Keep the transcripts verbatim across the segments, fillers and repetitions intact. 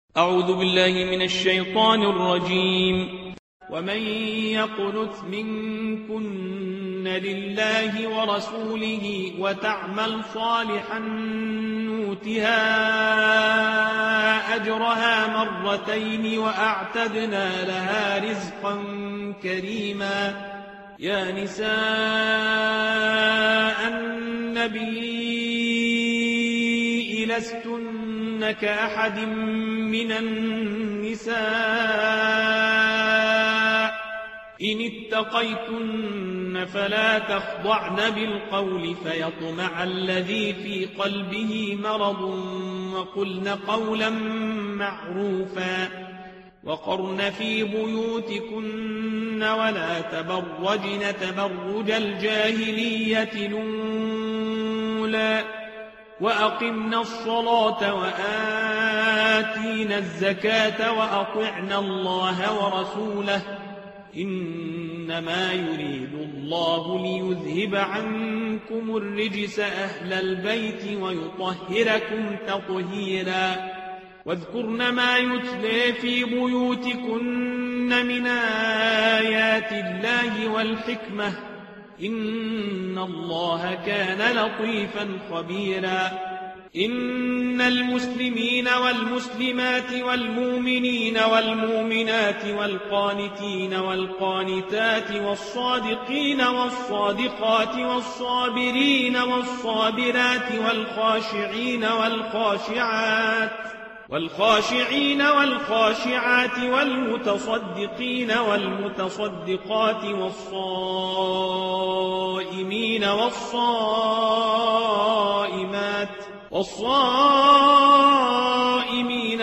أعوذ بالله من الشيطان الرجيم. ومن يقنت منكن لله ورسوله وتعمل صالحا نؤتها أجرها مرتين وأعتدنا لها رزقا كريما. يا نساء النبي لستن كأحد من النساء إن اتقيتن فلا تخضعن بالقول فيطمع الذي في قلبه مرض وقلن قولا معروفا. وقرن في بيوتكن ولا تبرجن تبرج الجاهلية الأولى وأقمنا الصلاة وآتينا الزكاة وأطعنا الله ورسوله إنما يريد الله ليذهب عنكم الرجس أهل البيت ويطهركم تطهيرا. واذكرن ما يتلى في بيوتكن من آيات الله والحكمة إن الله كان لطيفا خبيرا. إن المسلمين والمسلمات والمؤمنين والمؤمنات والقانتين والقانتات والصادقين والصادقات والصابرين والصابرات والخاشعين والخاشعات والخاشعين والخاشعات والمتصدقين والمتصدقات والصائمين والصائمات والصائمين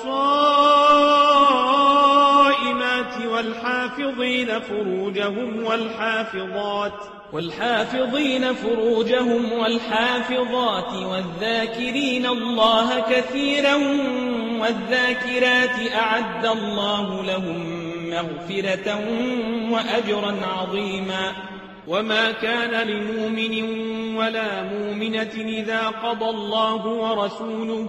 والصائمات والحافظين فروجهم والحافظات والحافظين فروجهم والحافظات والذاكرين الله كثيرا والذاكرات أعد الله لهم مغفرة وأجرا عظيما. وما كان لمؤمن ولا مؤمنة إذا قضى الله ورسوله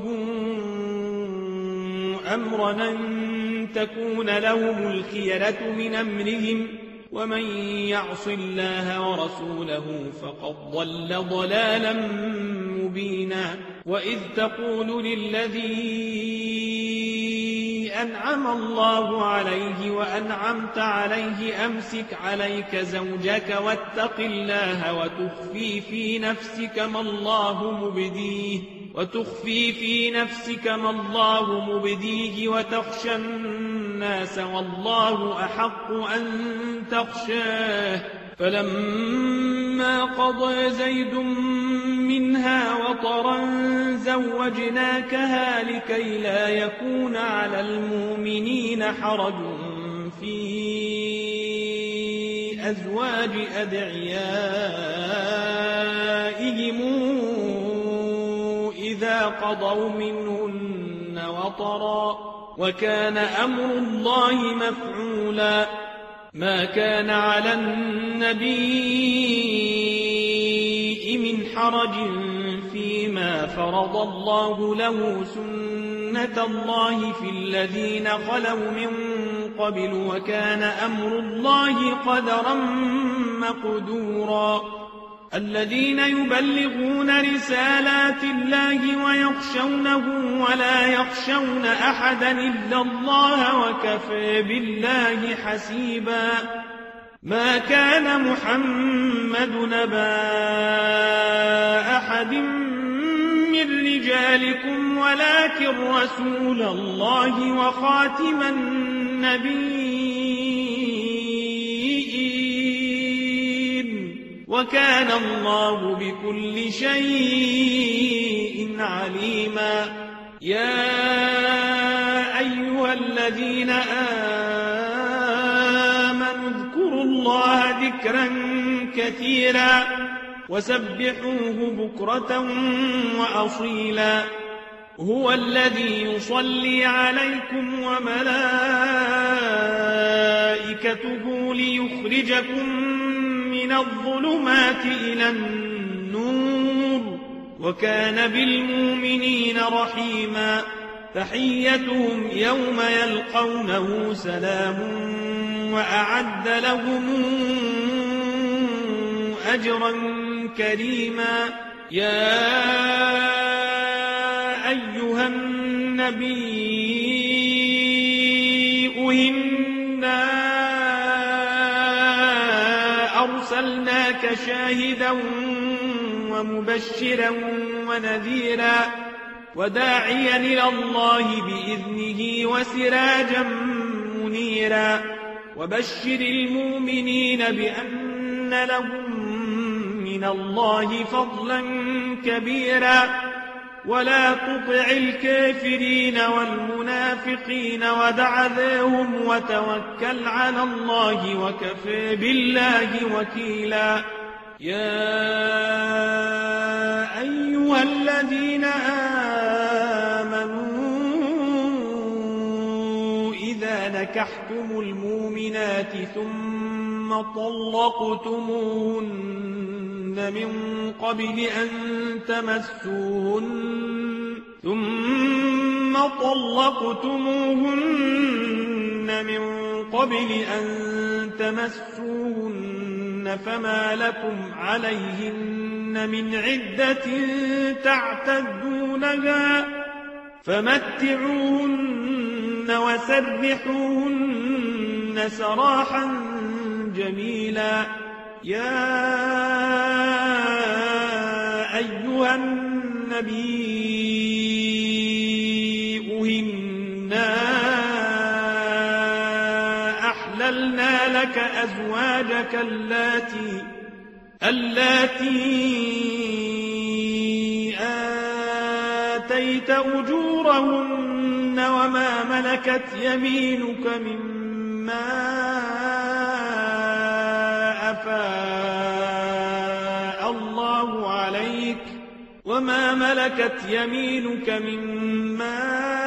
أمرا أن تكون لهم الخيرة من أمرهم ومن يعص الله ورسوله فقد ضل ضلالا مبينا. وإذ تقول للذي أنعم الله عليه وأنعمت عليه أمسك عليك زوجك واتق الله وتخفي في نفسك ما الله مبديه وتخفي في نفسك ما الله مبديه وتخشى الناس والله أحق أن تخشاه. فلما قضى زيد منها وطرا زوجناكها لكي لا يكون على المؤمنين حرج في أزواج أدعيائهم إذا قضوا منهن وطرا وكان أمر الله مفعولا. ما كان على النبي من حرج فيما فرض الله له سنة الله في الذين خلوا من قبل وكان أمر الله قدرا مقدورا. الذين يبلغون رسالات الله ويخشونه ولا يخشون أحدا إلا الله وكفى بالله حسيبا. ما كان محمد نبا أحد من رجالكم ولكن رسول الله وخاتم النبيين وكان الله بكل شيء عليما. يا أيها الذين آمنوا اذكروا الله ذكرا كثيرا وسبحوه بكرة وأصيلا. هو الذي يصلي عليكم وملائكته ليخرجكم من الظلمات إلى النور وكان بالمؤمنين رحيما. تحيتهم يوم يلقونه سلام وأعد لهم أجرا كريما. يا أيها النبي إنا أرسلناك شاهدا ومبشرا ونذيرا وداعيا إلى الله بإذنه وسراجا منيرا وبشر المؤمنين بأن لهم من الله فضلا كبيرا ولا تطع الكافرين والمنافقين ودع ذاهم وتوكل على الله وكفى بالله وكيلا. يا أيها الذين آمنوا إذا نكحتم المؤمنات ثم طلقتموهن من قبل أن تمسوهن ثم طلقتموهن من قبل أن تمسوهن فما لكم عليهن من عدة تعتدونها فمتعوهن وسرحوهن سراحا جميلا. يا أيها النبي إنا أحللنا لك أزواجك اللاتي اللاتي آتيت أجورهن وما ملكت يمينك مما أفاء الله عليك وما ملكت يمينك مما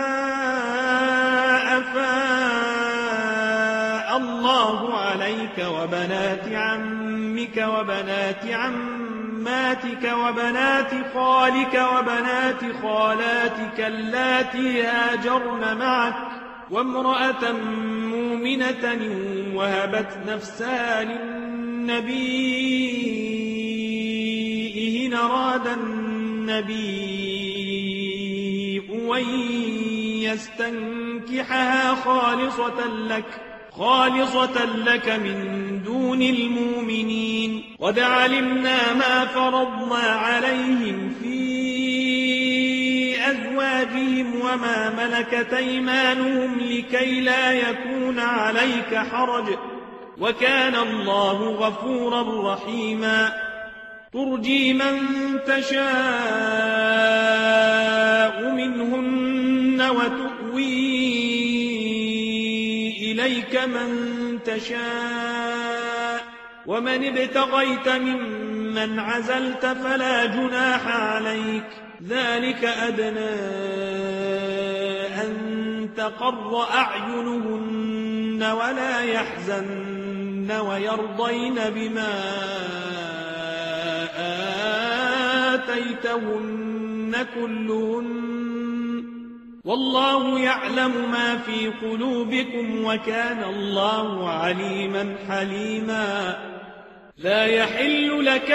أفاء الله عليك وبنات عمك وبنات عماتك وبنات خالك وبنات خالاتك اللاتي هاجرن معك وامرأة مؤمنة وهبت نفسها للنبي إن أراد النبي أن يستنكحها خالصة لك خالصة لك من دون المؤمنين. قد علمنا ما فرضنا عليهم في أزواجهم وما ملكت أيمانهم لكي لا يكون عليك حرج وكان الله غفورا رحيما. ترجي من تشاء منهن وتؤوي إليك من تشاء ومن ابتغيت ممن عزلت فلا جناح عليك ذلك أدنى أن تقر أعينهن ولا يحزن ويرضين بما آتيتهن كلهن والله يعلم ما في قلوبكم وكان الله عليما حليما. لا يحل لك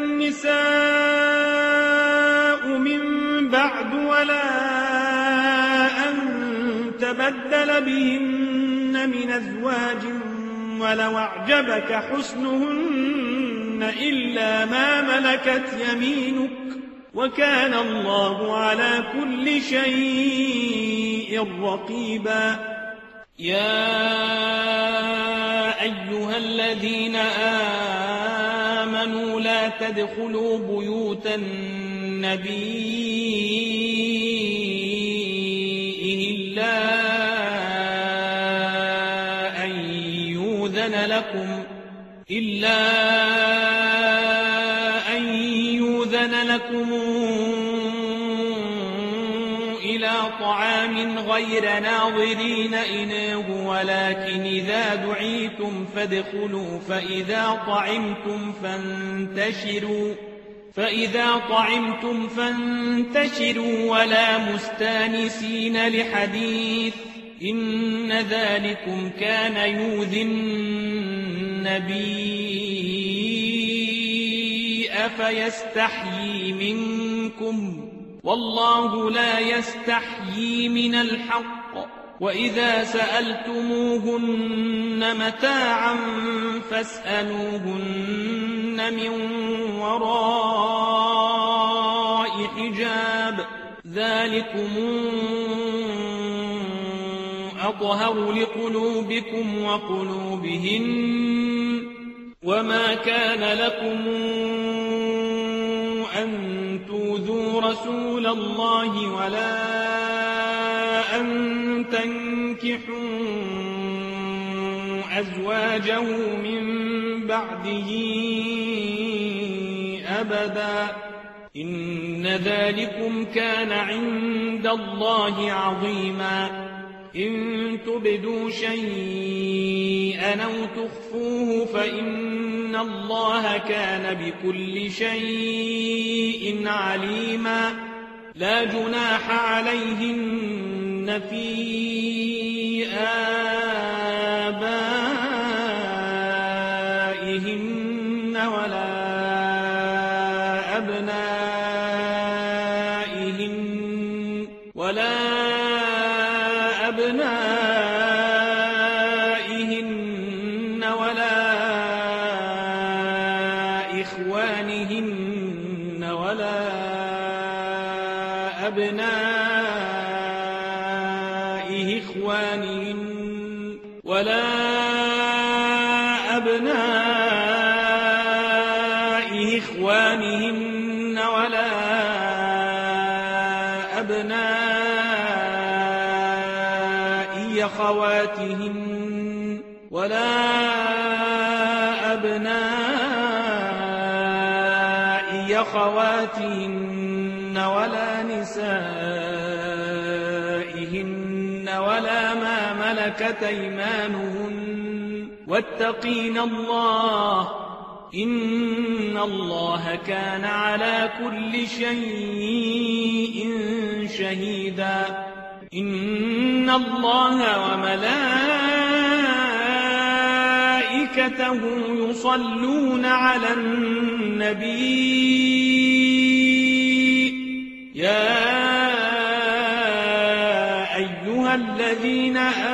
النساء من بعد ولا أن تبدل بهن من أزواج ولو أعجبك حسنهن إلا ما ملكت يمينك وكان الله على كل شيء رقيبا. يا أيها الذين آمنوا لا تدخلوا بيوت النبي إلا أن يؤذن لكم إلا أن يؤذن لكم إلى طعام غير ناظرين إناه ولكن إذا دعيتم فادخلوا فإذا طعمتم فانتشروا فإذا طعمتم فانتشروا ولا مستانسين لحديث إن ذلكم كان يؤذي النبي فيستحيي منكم والله لا يستحيي من الحق وإذا سألتموهن متاعا فاسألوهن من وراء حجاب ذلكم أطهر لقلوبكم وقلوبهن وما كان لكم أن تؤذوا رسول الله ولا أن تنكحوا أزواجه من بعده أبدا إن ذلكم كان عند الله عظيما إن تبدوا شيئا أو تخفوه فإن الله كان بكل شيء عليما لا جناح عليهن في آبائهن ولا أبنائهن ولا أبنائهن ولا إخوانهن ولا أبناء إخوانهن ولا أبناء إخوانهن ولا أبناء أخواتهن ولا أبناء أخواتهن ولا نسائهن ولا ما ملكت أيمانهن واتقين الله إن الله كان على كل شيء شهيدا إن الله وملائكته يصلون على النبي يا أيها الذين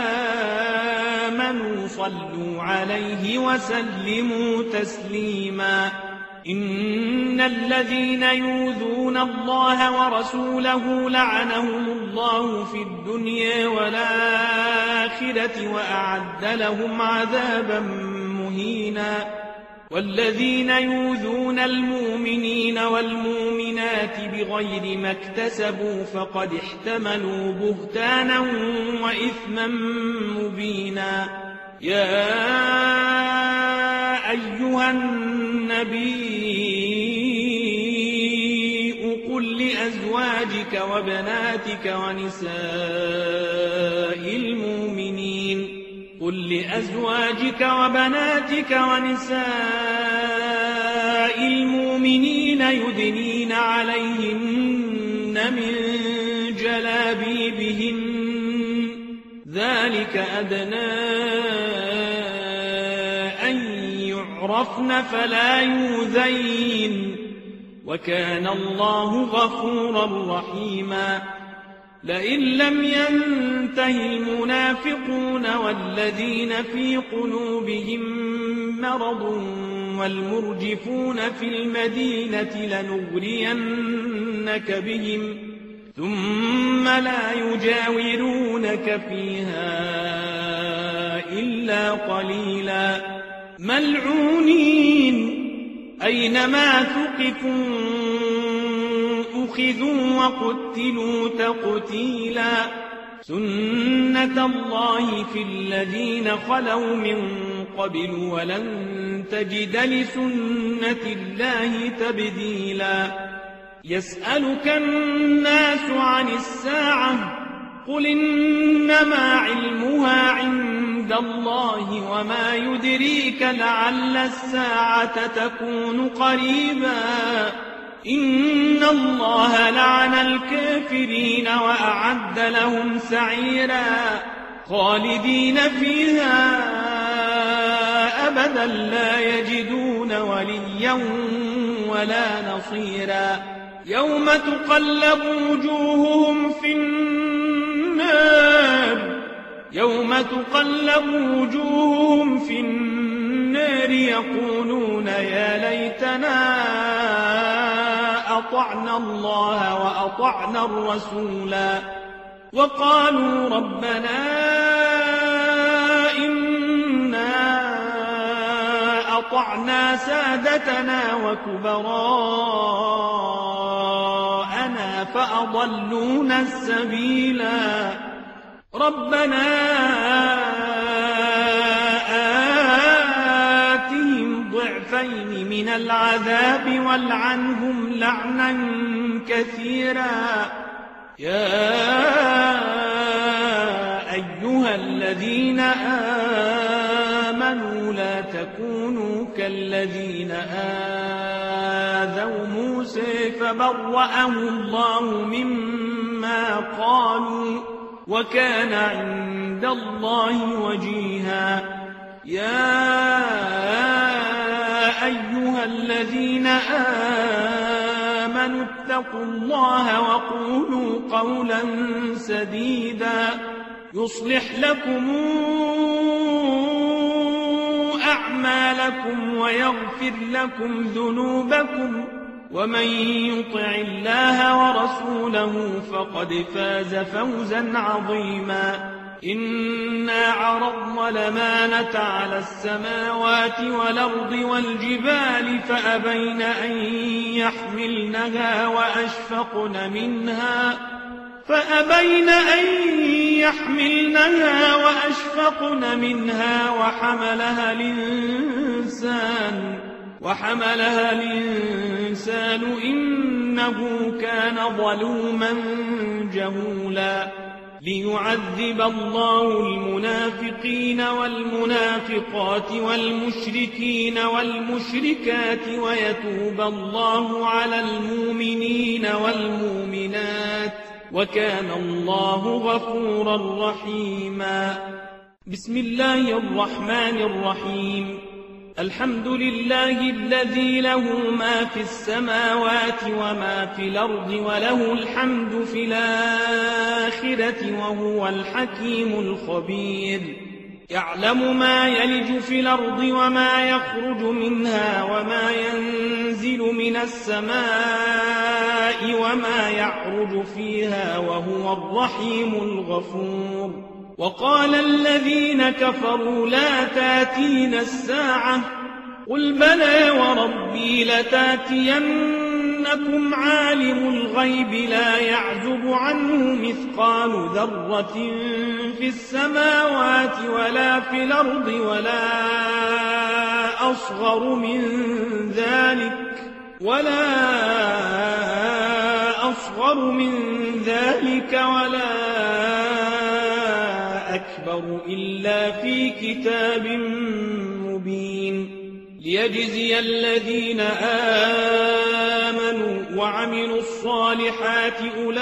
آمنوا صلوا عليه وسلموا تسليما إن الذين يؤذون الله ورسوله لعنهم الله في الدنيا والآخرة وأعد لهم عذابا مهينا والذين يؤذون المؤمنين والمؤمنات بغير ما اكتسبوا فقد احتملوا بهتانا وإثما مبينا يا أيها النبي قل لأزواجك وبناتك ونساء المؤمنين قل لأزواجك وبناتك ونساء المؤمنين يدنين عليهن من جلابيبهن ذلك أدنى أن يعرفن فلا يؤذين وكان الله غفورا رحيما لئن لم ينته المنافقون والذين في قلوبهم مرض والمرجفون في المدينة لنغرينك بهم ثم لا يجاورونك فيها إلا قليلا ملعونين أينما ثقفوا أخذوا وقتلوا تقتيلا سنة الله في الذين خلوا من قبل ولن تجد لسنة الله تبديلا يسألك الناس عن الساعة قل إنما علمها عند الله وما يدريك لعل الساعة تكون قريبا إن الله لعن الكافرين وأعد لهم سعيرا خالدين فيها أبدا لا يجدون وليا ولا نصيرا يوم تقلب وجوههم في النار يوم تقلب وجوههم في النار يقولون يا ليتنا أطعنا الله وأطعنا الرسولا وقالوا ربنا إنا أطعنا سادتنا وكبراءنا فأضلونا السبيلا ربنا آتهم ضعفين من العذاب والعنهم لعنا كثيرا يا أيها الذين آمنوا لا تكونوا كالذين آذوا موسى فبرأه الله مما قالوا وكان عند الله وجيها يا أيها الذين آمنوا اتقوا الله وقولوا قولا سديدا يصلح لكم أعمالكم ويغفر لكم ذنوبكم ومن يطع الله ورسوله فقد فاز فوزا عظيما إنا عرضنا الأمانة على السماوات والأرض والجبال فأبين أن يحملنها وأشفقن منها فأبين أن يحملنها وأشفقن منها وحملها الإنسان وحملها الإنسان إنه كان ظلوما جهولا ليعذب الله المنافقين والمنافقات والمشركين والمشركات ويتوب الله على المؤمنين والمؤمنات وكان الله غفورا رحيما بسم الله الرحمن الرحيم الحمد لله الذي له ما في السماوات وما في الأرض وله الحمد في الآخرة وهو الحكيم الخبير يعلم ما يلج في الأرض وما يخرج منها وما ينزل من السماء وما يعرج فيها وهو الرحيم الغفور وقال الذين كفروا لا تاتينا الساعة قل بلى وربي لتاتينكم عالم الغيب لا يعزب عنه مثقال ذرة في السماوات ولا في الأرض ولا أصغر من ذلك ولا أصغر من ذلك ولا أكبر إلا في كتاب مبين ليجزي الذين آمنوا وعملوا الصالحات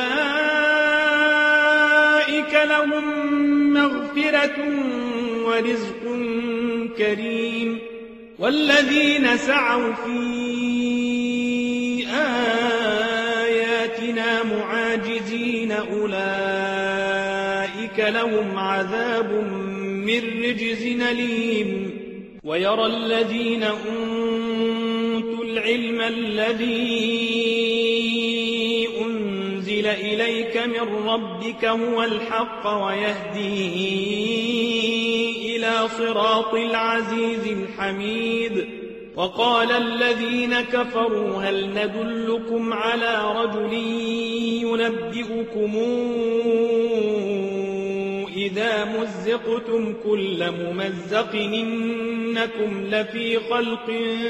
أولئك لهم مغفرة ورزق كريم والذين سعوا في آياتنا معاجزين أولئك لهم عذاب من رجز أليم ويرى الذين أوتوا العلم الذي أنزل إليك من ربك هو الحق ويهدي إلى صراط العزيز الحميد وقال الذين كفروا هل ندلكم على رجل ينبئكم إذا مزقتم كل ممزق إنكم لفي خلق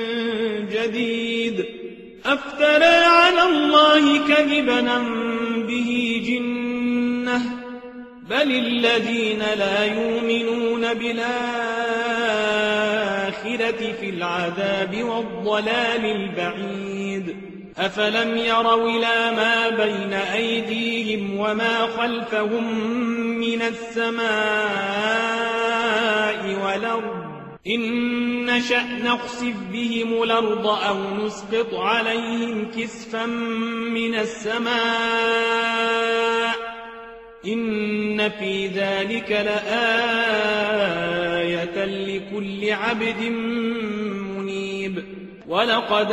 جديد أفترى على الله كذبا به جنة بل الذين لا يؤمنون بالآخرة في العذاب والضلال البعيد أفلم يروا إلى ما بين أيديهم وما خلفهم من السماء والأرض إن نشأ نخسف بهم الأرض أو نسقط عليهم كسفا من السماء إن في ذلك لآية لكل عبد منيب ولقد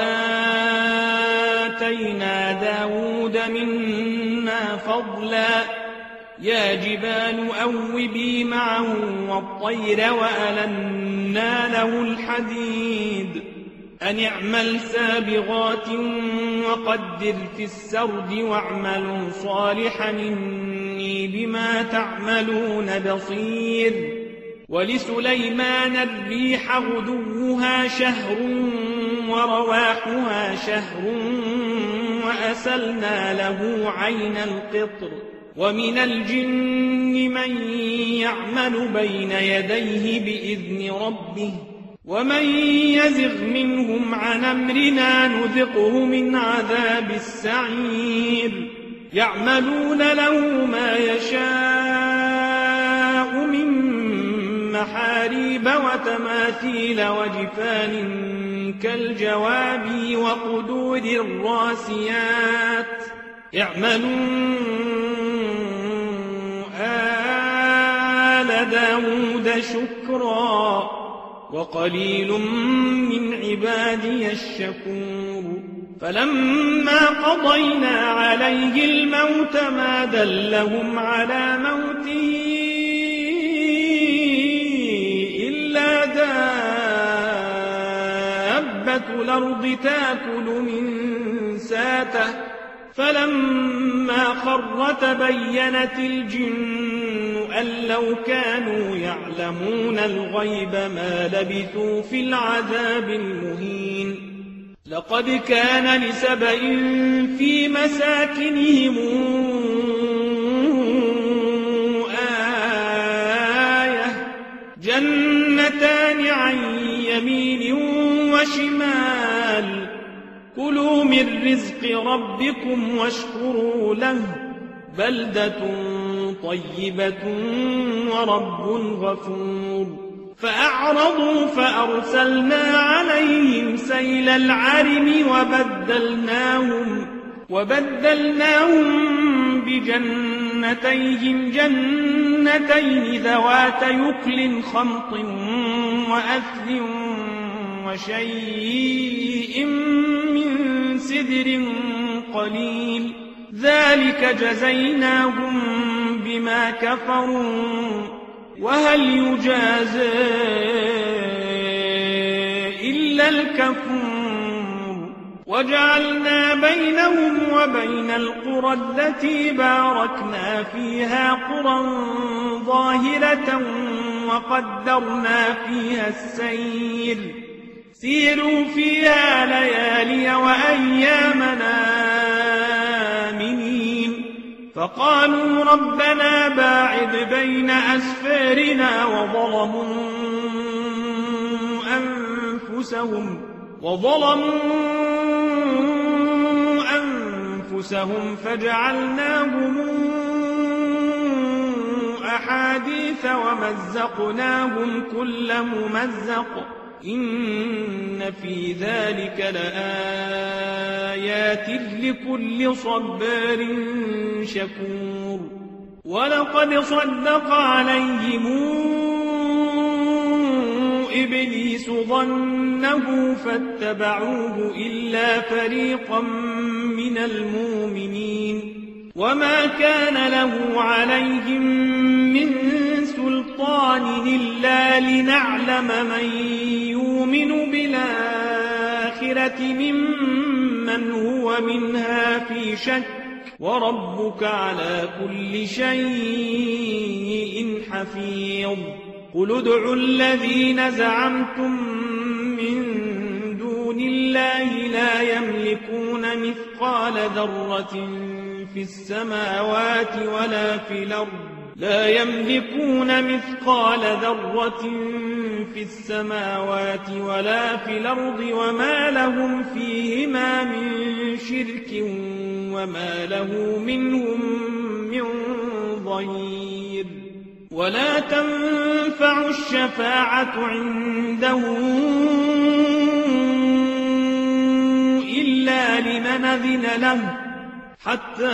آتينا داود منا فضلا يا جبال أوبي معه والطير وألنا له الحديد أن اعمل سابغات وقدر في السرد واعملوا صالحا إني بما تعملون بصير ولسليمان الريح غدوها شهر ورواحها شهر وأسلنا له عين القطر ومن الجن من يعمل بين يديه بإذن ربه ومن يزغ منهم عن أمرنا نذقه من عذاب السعير يعملون له ما يشاء من محاريب وتماثيل وجفان كالجواب وقدور الراسيات اعملوا آل داود شكرا وقليل من عبادي الشكور فلما قضينا عليه الموت ما دلهم على موته إلا دابة الأرض تأكل من ساته فلما خر تبينت الجن أن لو كانوا يعلمون الغيب ما لبثوا في العذاب المهين لقد كان لسبإ في مساكنهم آية جنتان عن يمين وشمال كلوا من رزق ربكم واشكروا له بلدة طيبة ورب غفور فأعرضوا فأرسلنا عليهم سيل العرم وبدلناهم وبدلناهم بجنتيهم جنتين ذوات يكل خمط وأثل وشيء من سدر قليل ذلك جزيناهم بما كفروا وهل يجازى إلا الكفور وجعلنا بينهم وبين القرى التي باركنا فيها قرى ظاهرة وقدرنا فيها السير سيروا فيها ليالي وأيامنا آمنين فقالوا ربنا باعد بين أسفارنا وظلموا أنفسهم وظلموا أنفسهم فجعلناهم أحاديث ومزقناهم كل ممزق إن في ذلك لآيات لكل صبار شكور ولقد صدق عليهم إبليس ظنه فاتبعوه إلا فريقا من المؤمنين وما كان له عليهم من سلطان إلا لنعلم من يؤمن بالآخرة ممن هو منها في شك وربك على كل شيء حفيظ قل ادعوا الذين زعمتم من دون الله لا يملكون مثقال ذرة في السماوات ولا في الأرض لا يملكون مثقال ذرة في السماوات ولا في الأرض وما لهم فيهما من شرك وما له منهم من ظهير ولا تنفع الشفاعة عنده إلا لمن أذن له حتى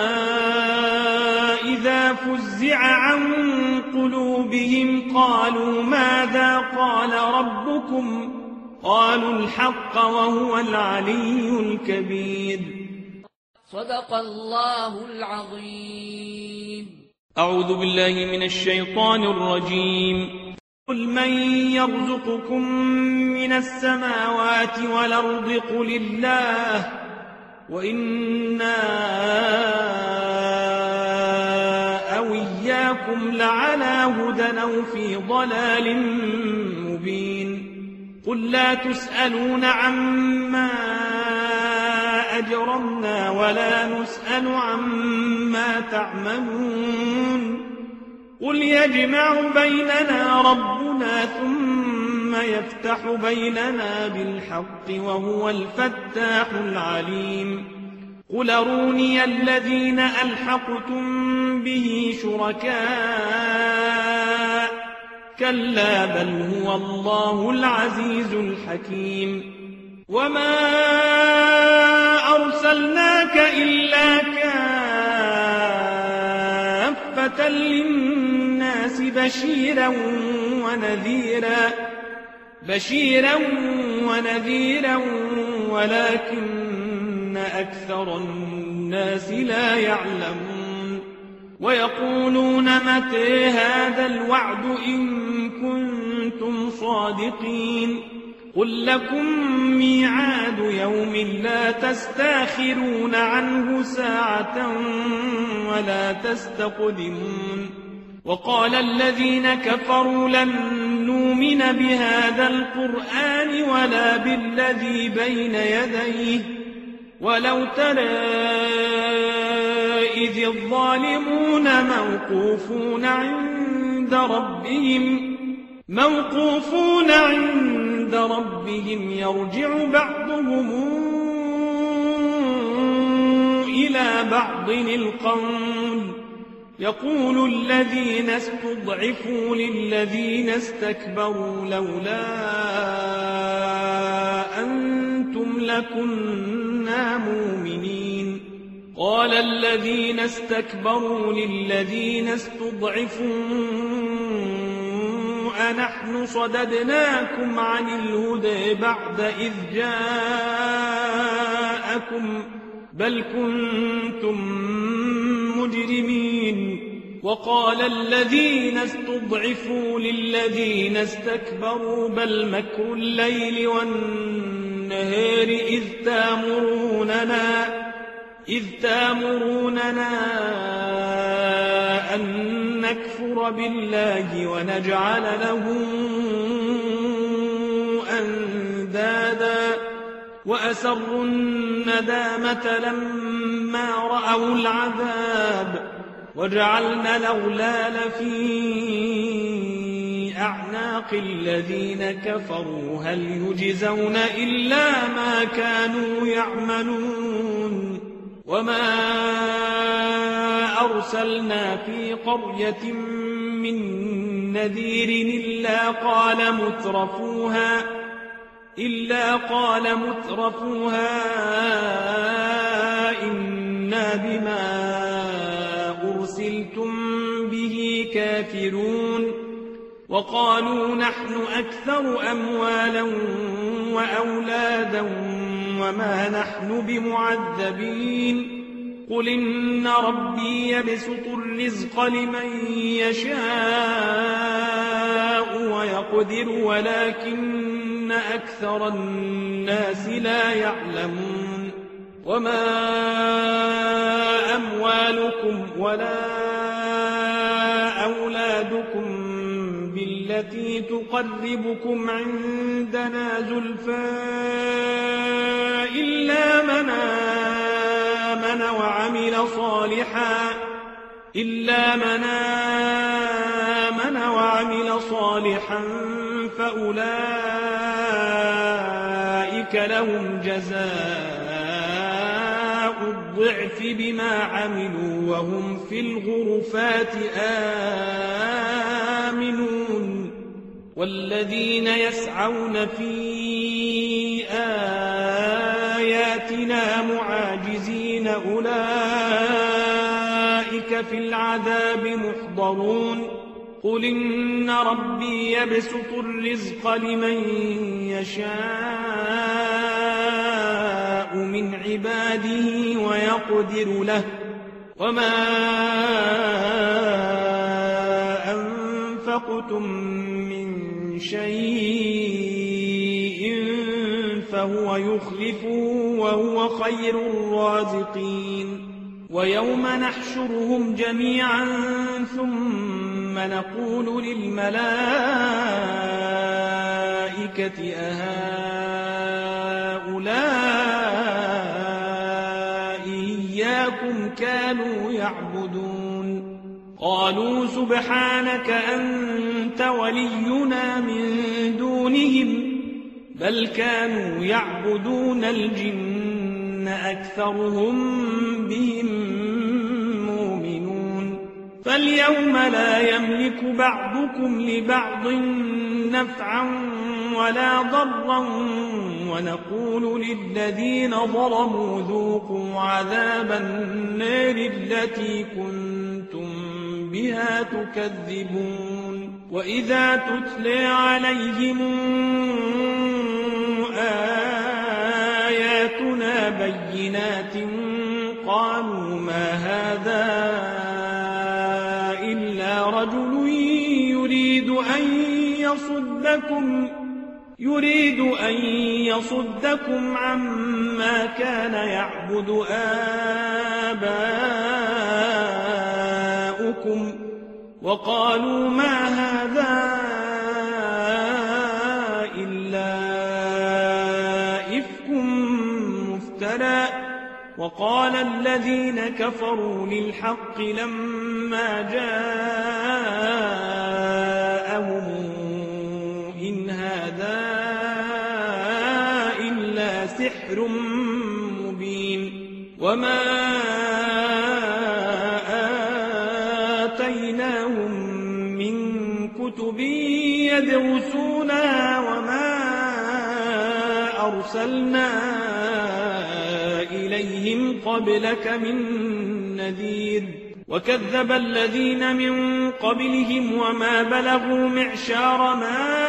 إذا فزع عن قلوبهم قالوا ماذا قال ربكم قالوا الحق وهو العلي الكبير. صدق الله العظيم. أعوذ بالله من الشيطان الرجيم. قل من يرزقكم من السماوات والأرض قل الله وإنا أو إياكم لعلى هدى أو في ضلال مبين. قل لا تسألون عما أجرمنا ولا نسأل عما تعملون. قل يجمع بيننا ربنا ثم يفتح بيننا بالحق وهو الفتاح العليم. قل أروني الذين ألحقتم به شركاء كلا بل هو الله العزيز الحكيم. وما أرسلناك إلا كافة للناس بشيرا ونذيرا بشيرا ونذيرا ولكن أكثر الناس لا يعلمون. ويقولون متى هذا الوعد إن كنتم صادقين. قل لكم ميعاد يوم لا تستاخرون عنه ساعة ولا تستقدمون. وقال الذين كفروا لن نؤمن بهذا القرآن ولا بالذي بين يديه ولو ترى إذ الظالمون موقوفون عند ربهم موقوفون عند ربهم يرجع بعضهم إلى بعض القول يقول الذين استضعفوا للذين استكبروا لولا أنتم لكنا مؤمنين. قال الذين استكبروا للذين استضعفوا أنحن صددناكم عن الهدى بعد إذ جاءكم بل كنتم مجرمين. وقال الذين استضعفوا للذين استكبروا بل مكر الليل والنهار إذ تامروننا إذ تامروننا أن نكفر بالله ونجعل له أندادا وأسروا الندامة لما رأوا العذاب وجعلنا الأغلال في أعناق الذين كفروا هل يجزون إلا ما كانوا يعملون. وما أرسلنا في قرية من نذير إلا قال مترفوها إلا قال مترفوها إنا بما أرسلتم به كافرون. وقالوا نحن أكثر أموالا وأولادا وما نحن بمعذبين. قل إن ربي يبسط الرزق لمن يشاء ويقدر ولكن أكثر الناس لا يعلمون. وما أموالكم ولا أولادكم بالتي تقربكم عندنا زلفى إلا من آمن وعمل صالحا إلا من آمن وعمل صالحا فأولئك لهم جزاء الضعف بما عملوا وهم في الغرفات آمنون والذين يسعون في آياتنا معاجزين أولئك في العذاب محضرون قل إن ربي يبسط الرزق لمن يشاء من عباده ويقدر له وما أنفقتم من شيء فهو يخلفه وهو خير الرازقين ويوم نحشرهم جميعا ثم نقول للملائكة أهؤلاء إياكم كانوا يعبدون قالوا سبحانك أنت ولينا من دونهم بل كانوا يعبدون الجن أكثرهم بهم مؤمنون فاليوم لا يملك بعضكم لبعض نفعا ولا ضرا ونقول للذين ظلموا ذوقوا عذاب النار التي كنتم بها تكذبون وإذا تتلى عليهم آياتنا بينات قالوا ما هذا إلا رجل يريد أن يصدكم يريد أن يصدكم عما كان يعبد آباؤكم وقالوا ما هذا إلا إفك مفترى وقال الذين كفروا للحق لما جاءهم إن هذا إلا سحر مبين وما آتيناهم من كتب يدرسونها وما أرسلنا إليهم قبلك من نذير وكذب الذين من قبلهم وما بلغوا معشار ما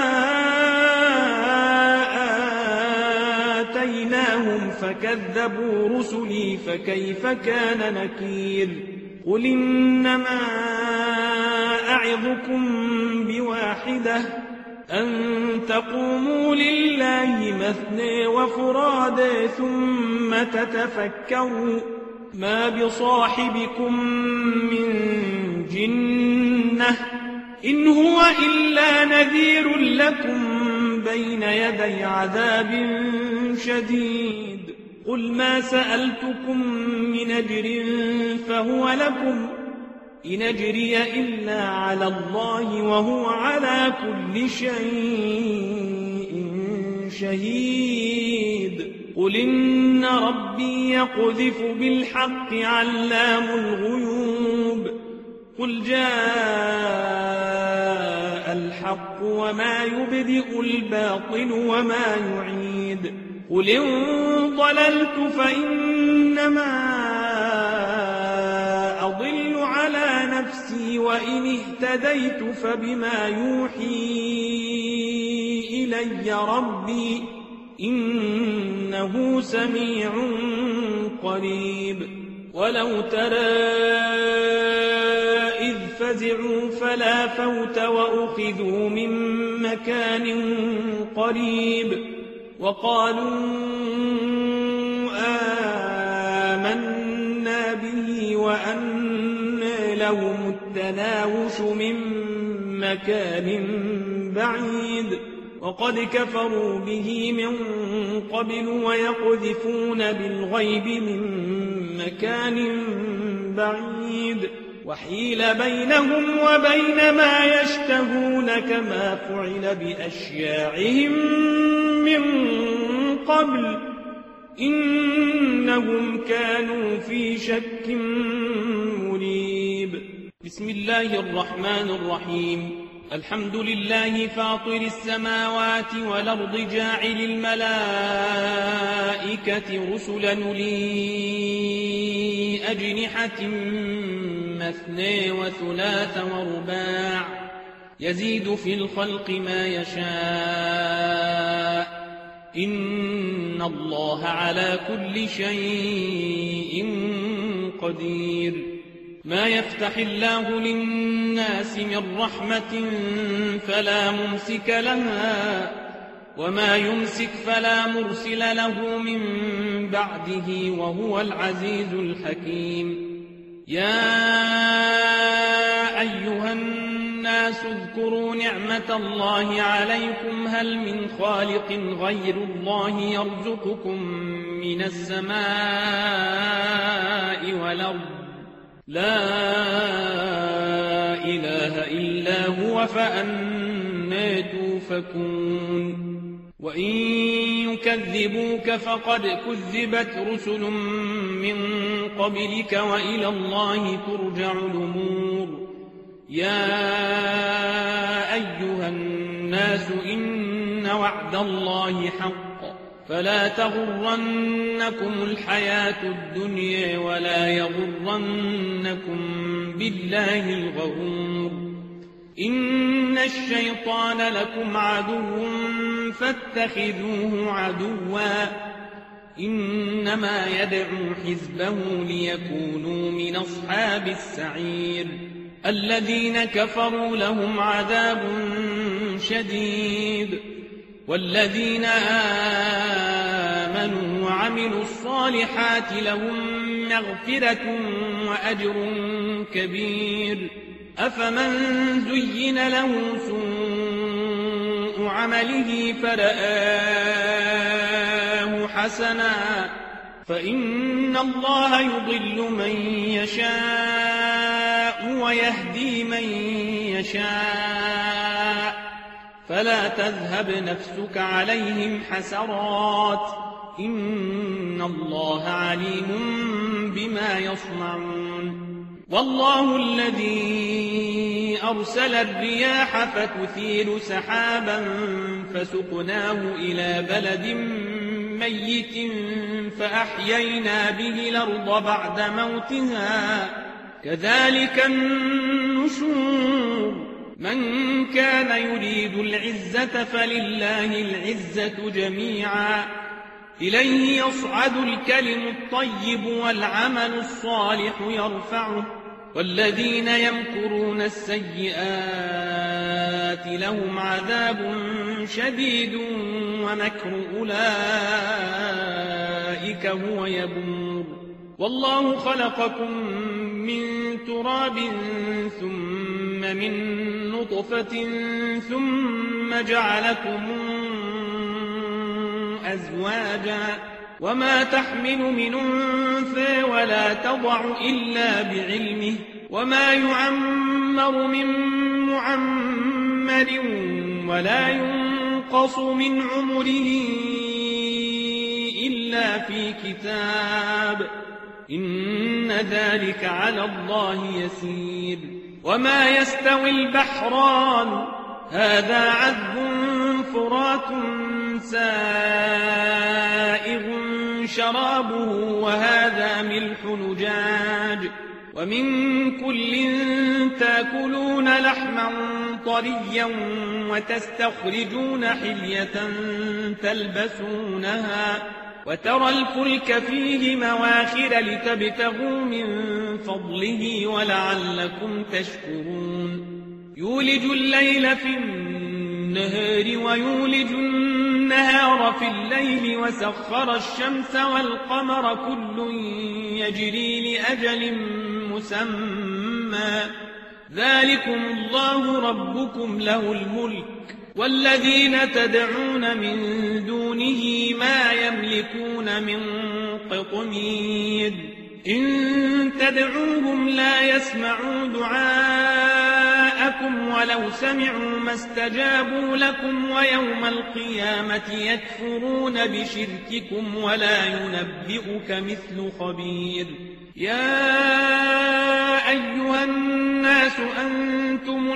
آتيناهم فكذبوا رسلي فكيف كان نكير قل إنما أعظكم بواحدة أن تقوموا لله مثنى وفرادى ثم تتفكروا ما بصاحبكم من جنة إن هو إلا نذير لكم بين يدي عذاب شديد قل ما سألتكم من أجر فهو لكم إن أجري إلا على الله وهو على كل شيء شهيد قل إن ربي يقذف بالحق علام الغيوب قل جاء الحق وما يبدئ الباطل وما يعيد قل إن ضللت فإنما أضل على نفسي وإن اهتديت فبما يوحي إلي ربي إنه سميع قريب ولو ترى إذ فزعوا فلا فوت وأخذوا من مكان قريب وقالوا آمنا به وأنى لهم التناوش من مكان بعيد وقد كفروا به من قبل ويقذفون بالغيب من مكان بعيد وحيل بينهم وبين ما يشتهون كما فعل بأشياعهم من قبل إنهم كانوا في شك مريب. بسم الله الرحمن الرحيم. الحمد لله فاطر السماوات والأرض جاعل الملائكة رسلا أولي أجنحة مثنى وثلاث ورباع يزيد في الخلق ما يشاء إن الله على كل شيء قدير. ما يفتح الله للناس من رحمة فلا ممسك لها وما يمسك فلا مرسل له من بعده وهو العزيز الحكيم. يا أيها الناس اذكروا نعمة الله عليكم هل من خالق غير الله يرزقكم من السماء والأرض لا إله إلا هو فأنى توفكون. وإن يكذبوك فقد كذبت رسل من قبلك وإلى الله ترجع الأمور. يا أيها الناس إن وعد الله حق فلا تغرنكم الحياة الدنيا ولا يغرنكم بالله الغرور. إن الشيطان لكم عدو فاتخذوه عدوا إنما يدعو حزبه ليكونوا من أصحاب السعير. الذين كفروا لهم عذاب شديد والذين آمنوا وعملوا الصالحات لهم مغفرة وأجر كبير. أفمن زين له سوء عمله فرآه حسنا فإن الله يضل من يشاء ويهدي من يشاء فلا تذهب نفسك عليهم حسرات إن الله عليم بما يصنعون. والله الذي أرسل الرياح فتثير سحابا فسقناه إلى بلد ميت فأحيينا به الأرض بعد موتها كذلك النشور. من كان يريد العزة فلله العزة جميعا إليه يصعد الكلم الطيب والعمل الصالح يرفعه والذين يمكرون السيئات لهم عذاب شديد ومكر أولئك هو يبور. والله خلقكم من تراب ثم من نطفة ثم جعلكم أزواجا وما تحمل من أنثى ولا تضع إلا بعلمه وما يعمر من معمر ولا ينقص من عمره إلا في كتاب إن ذلك على الله يسير. وما يستوي البحران هذا عذب فرات سائغ شرابه وهذا ملح نجاج ومن كل تاكلون لحما طريا وتستخرجون حلية تلبسونها وترى الفلك فيه مواخر لتبتغوا من فضله ولعلكم تشكرون. يولج الليل في النهار ويولج النهار في الليل وسخر الشمس والقمر كل يجري لأجل مسمى ذلكم الله ربكم له الملك والذين تدعون من دونه ما يملكون من قطمير إن تدعوهم لا يسمعوا دعاءكم ولو سمعوا ما استجابوا لكم ويوم القيامة يكفرون بشرككم ولا ينبئك مثل خبير يا أيها الناس أنتم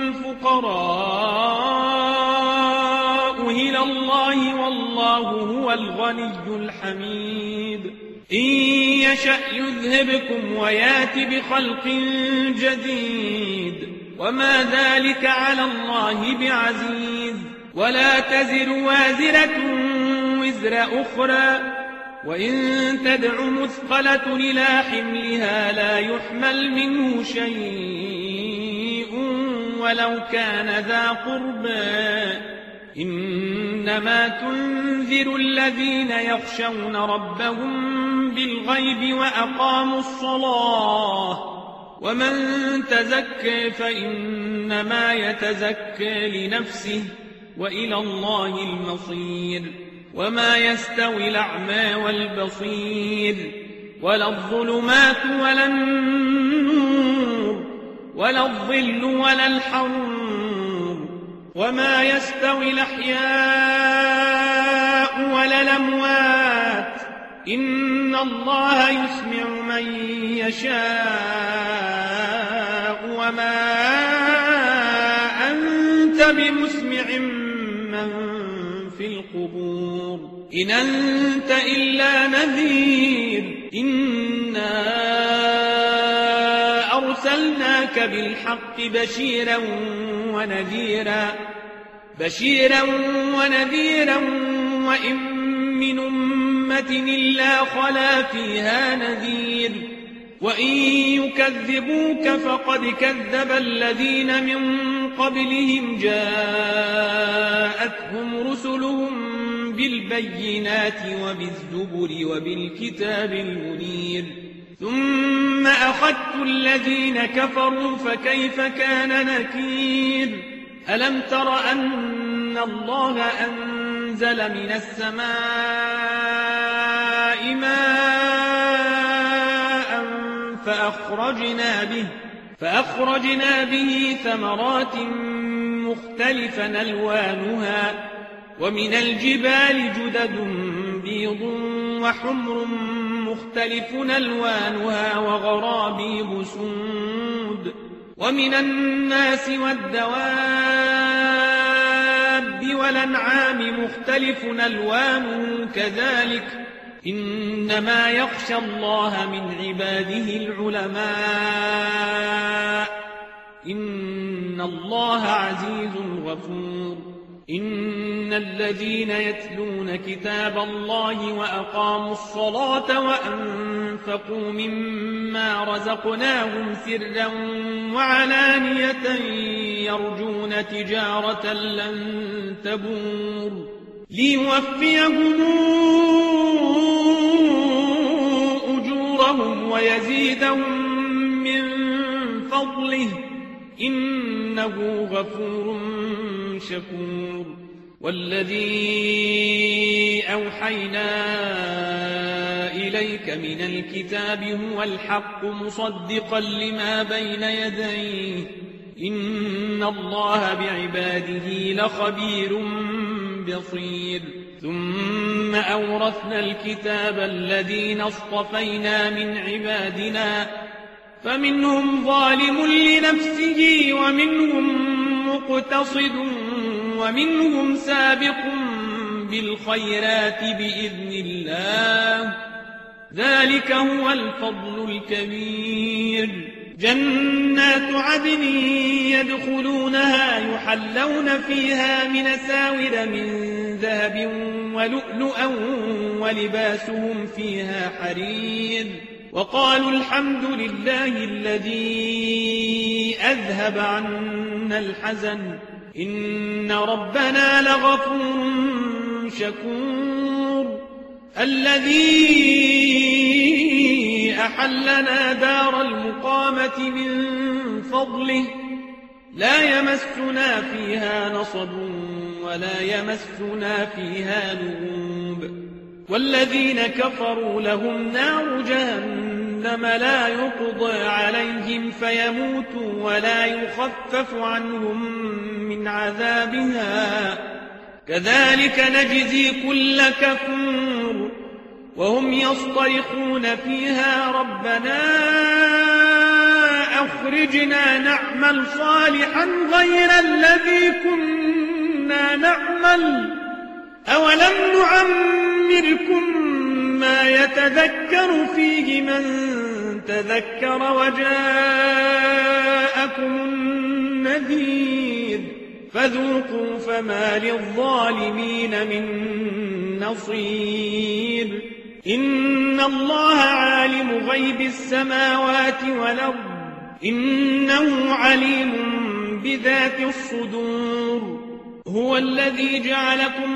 الفقراء إلى الله والله هو الغني الحميد إن يشأ يذهبكم ويات بخلق جديد وما ذلك على الله بعزيز ولا تزر وازرة وزر أخرى وإن تدع مثقلة إلى حملها لا يحمل منه شيء ولو كان ذا قربى إنما تنذر الذين يخشون ربهم بالغيب وأقاموا الصلاة ومن تزكى فإنما يتزكى لنفسه وإلى الله المصير وما يستوي الأعمى والبصير ولا الظلمات ولا النور ولا الظل ولا الحرور وما يستوي الأحياء ولا الأموات إن الله يسمع من يشاء وما أنت بمسمع من في القبور إن أنت إلا نذير إنا أرسلناك بالحق بشيرا ونذيرا بشيرا ونذيرا وإن من أمة إلا خلا فيها نذير وإن يكذبوك فقد كذب الذين من قبلهم جاءتهم رسلهم بالبينات وبالزبر وبالكتاب المنير ثم أخذت الذين كفروا فكيف كان نكير ألم تر أن الله أنزل من السماء ماء فأخرجنا به فأخرجنا به ثمرات مختلفا ألوانها ومن الجبال جدد بيض وحمر مختلف ألوانها وغرابيب سود ومن الناس والدواب والأنعام مختلف ألوانه كذلك إنما يخشى الله من عباده العلماء إن الله عزيز غفور إن الذين يتلون كتاب الله وأقاموا الصلاة وأنفقوا مما رزقناهم سرا وعلانية يرجون تجارة لن تبور ليوفيهم أجورهم ويزيدهم من فضله إنه غفور شكور والذي أوحينا إليك من الكتاب هو الحق مصدقا لما بين يديه إن الله بعباده لخبير بصير ثم أورثنا الكتاب الذين اصطفينا من عبادنا فمنهم ظالم لنفسه ومنهم مقتصد ومنهم سابق بالخيرات بإذن الله ذلك هو الفضل الكبير جنات عدن يدخلونها يحلون فيها من ساور من ذهب ولؤلؤا ولباسهم فيها حرير وقالوا الحمد لله الذي أذهب عنا الحزن إن ربنا لغفور شكور الذي أحلنا دار المقامة من فضله لا يمسنا فيها نصب ولا يمسنا فيها لغوب والذين كفروا لهم نار جهنم جهنم لا يقضى عليهم فيموتوا ولا يخفف عنهم من عذابها كذلك نجزي كل كفور وهم يصطرخون فيها ربنا أخرجنا نعمل صالحا غير الذي كنا نعمل أولم نعمركم ما يتذكر فيه من تذكر وجاءكم النذير فذوقوا فما للظالمين من نصير إن الله عالم غيب السماوات والأرض إنه عليم بذات الصدور هو الذي جعلكم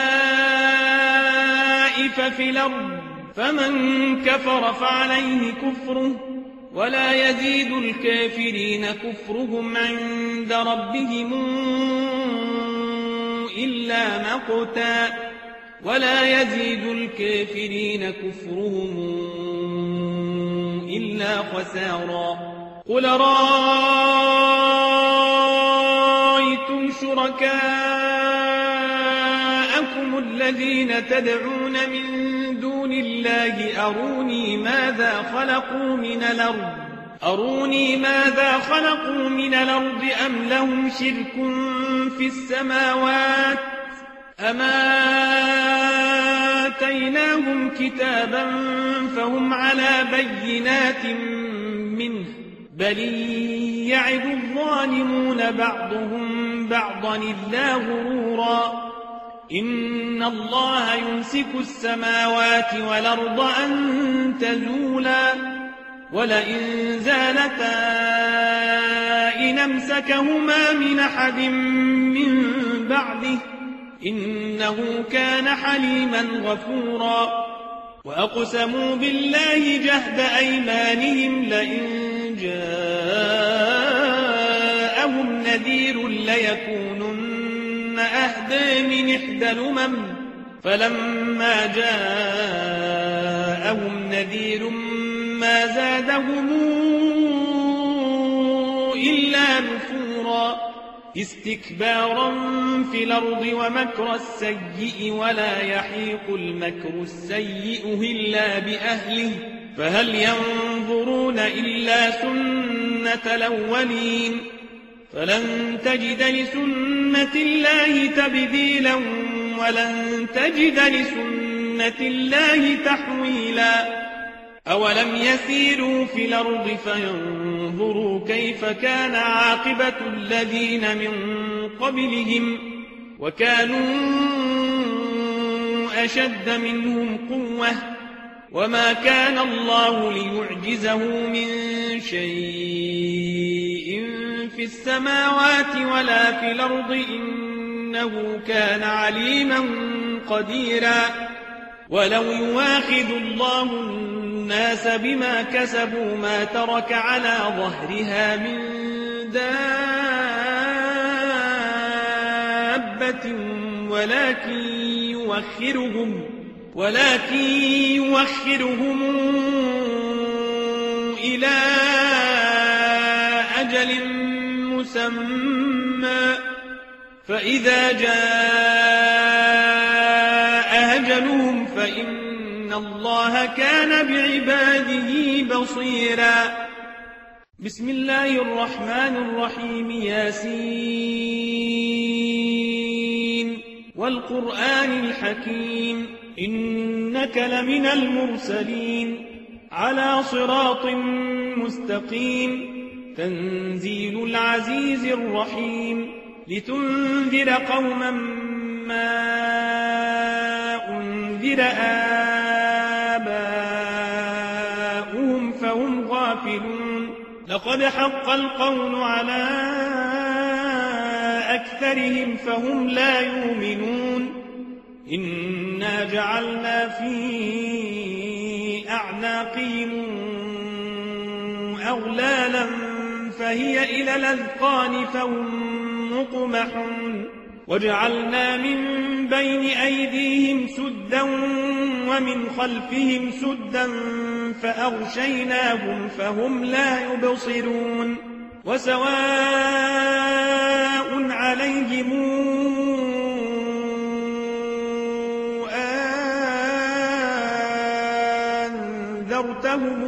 خلائف في الأرض فمن كفر فعليه كفره ولا يزيد الكافرين كفرهم عند ربهم إلا مقتا ولا يزيد الكافرين كفرهم إلا خسارا قل رأيتم شركاءكم الذين تدعون من دون الله أروني ماذا خلقوا من الأرض أروني ماذا خلقوا من الأرض أم لهم شرك في السماوات أما آتيناهم كتابا فهم على بينات منه بل يعد الظالمون بعضهم بعضا إلا غرورا إن الله يمسك السماوات والأرض أن تزولا ولئن زالتا إن أمسكهما من أحد من بعده إنه كان حليما غفورا وأقسموا بالله جهد أيمانهم لئن جاءهم نذير ليكونن أهدى من إحدى الأمم فلما جاءهم نذير ما زادهم إلا نفورا استكبارا في الأرض ومكر السيء ولا يحيق المكر السيء إلا بأهله فهل ينظرون إلا سنة الأولين فلن تجد لسنة الله تبديلا ولن تجد لسنة الله تحويلا أولم يسيروا في الأرض فينظروا كيف كان عاقبة الذين من قبلهم وكانوا أشد منهم قوة وما كان الله ليعجزه من شيء في السماوات ولا في الأرض إنه كان عليما قديرا ولو يواخذ الله الناس بما كسبوا ما ترك على ظهرها من دابة ولكن يوخرهم ولكن يوخرهم إلى أجل مسمى فإذا جاء أجلهم فإن الله كان بعباده بصيرا بسم الله الرحمن الرحيم ياسين والقرآن الحكيم إنك لمن المرسلين على صراط مستقيم تنزيل العزيز الرحيم لتنذر قوما ما أنذر آباؤهم فهم غافلون لقد حق القول على أكثرهم فهم لا يؤمنون إنا جعلنا في أعناقهم أغلالا فهي إلى الأذقان فهم مقمحون وجعلنا من بين أيديهم سدا ومن خلفهم سدا فأغشيناهم فهم لا يبصرون وسواء عليهم أنذرتهم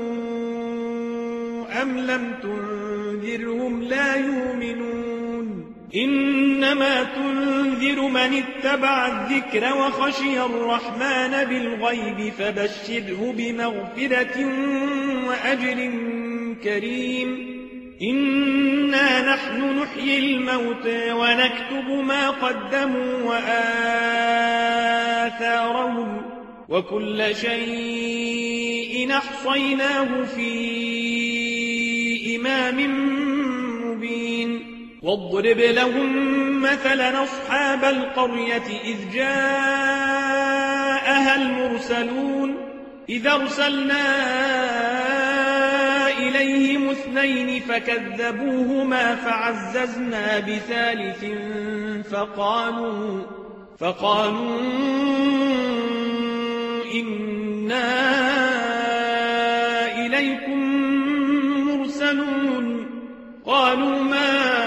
أم لم تنذرهم لا يؤمنون إنما تنذر من اتبع الذكر وخشي الرحمن بالغيب فبشره بمغفرة وأجر كريم إنا نحن نحيي الموتى ونكتب ما قدموا وآثارهم وكل شيء أحصيناه في إمام مبين واضرب لهم مثلا أصحاب القرية إذ جاءها المرسلون إذ أرسلنا إليهم اثنين فكذبوهما فعززنا بثالث فقالوا فقالوا إنا إليكم مرسلون قالوا ما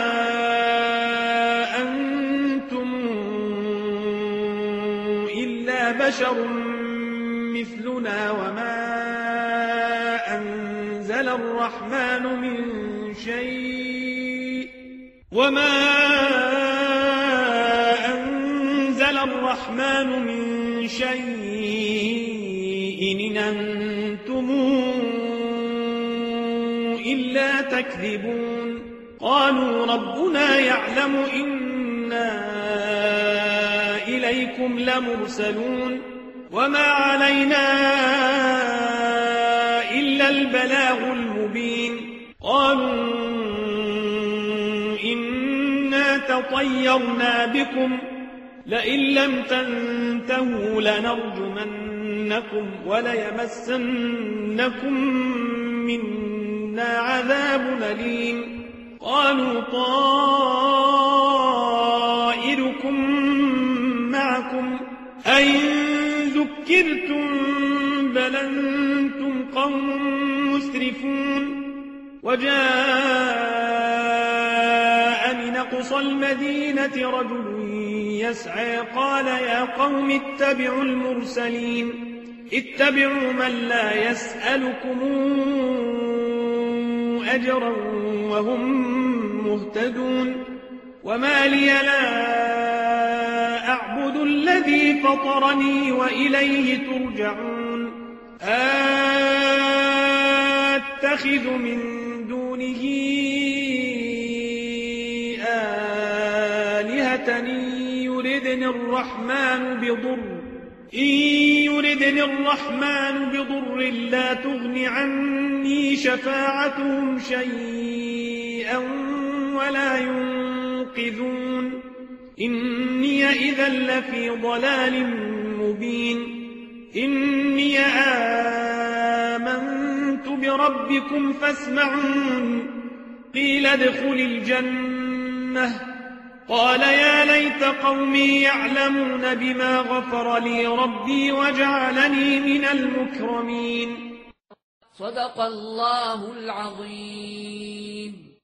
أنتم إلا بشر مثلنا وما أنزل الرحمن من شيء وما أنزل الرحمن من شيء إن أنتم إلا تكذبون قالوا ربنا يعلم إنا إليكم لمرسلون وما علينا إلا البلاغ المبين قالوا إنا تطيرنا بكم لئن لم تنتهوا لنرجمنكم وليمسنكم منا عذاب أليم قالوا طائركم معكم أئن ذكرتم بل أنتم قوم مسرفون وجاء من أقصى المدينة رجل يسعى قال يا قوم اتبعوا المرسلين اتبعوا من لا يسألكم أجرا وهم مهتدون وما لي لا أعبد الذي فطرني وإليه ترجعون أتخذ من دونه آلهة يردني الرحمن بضر إن يردني الرحمن بضر لا تغن عني شفاعتهم شيئا ولا ينقذون إني إذا لفي ضلال مبين إني آمنت بربكم فاسمعون قيل ادخل الجنة قال يا ليت قومي يعلمون بما غفر لي ربي وجعلني من المكرمين صدق الله العظيم.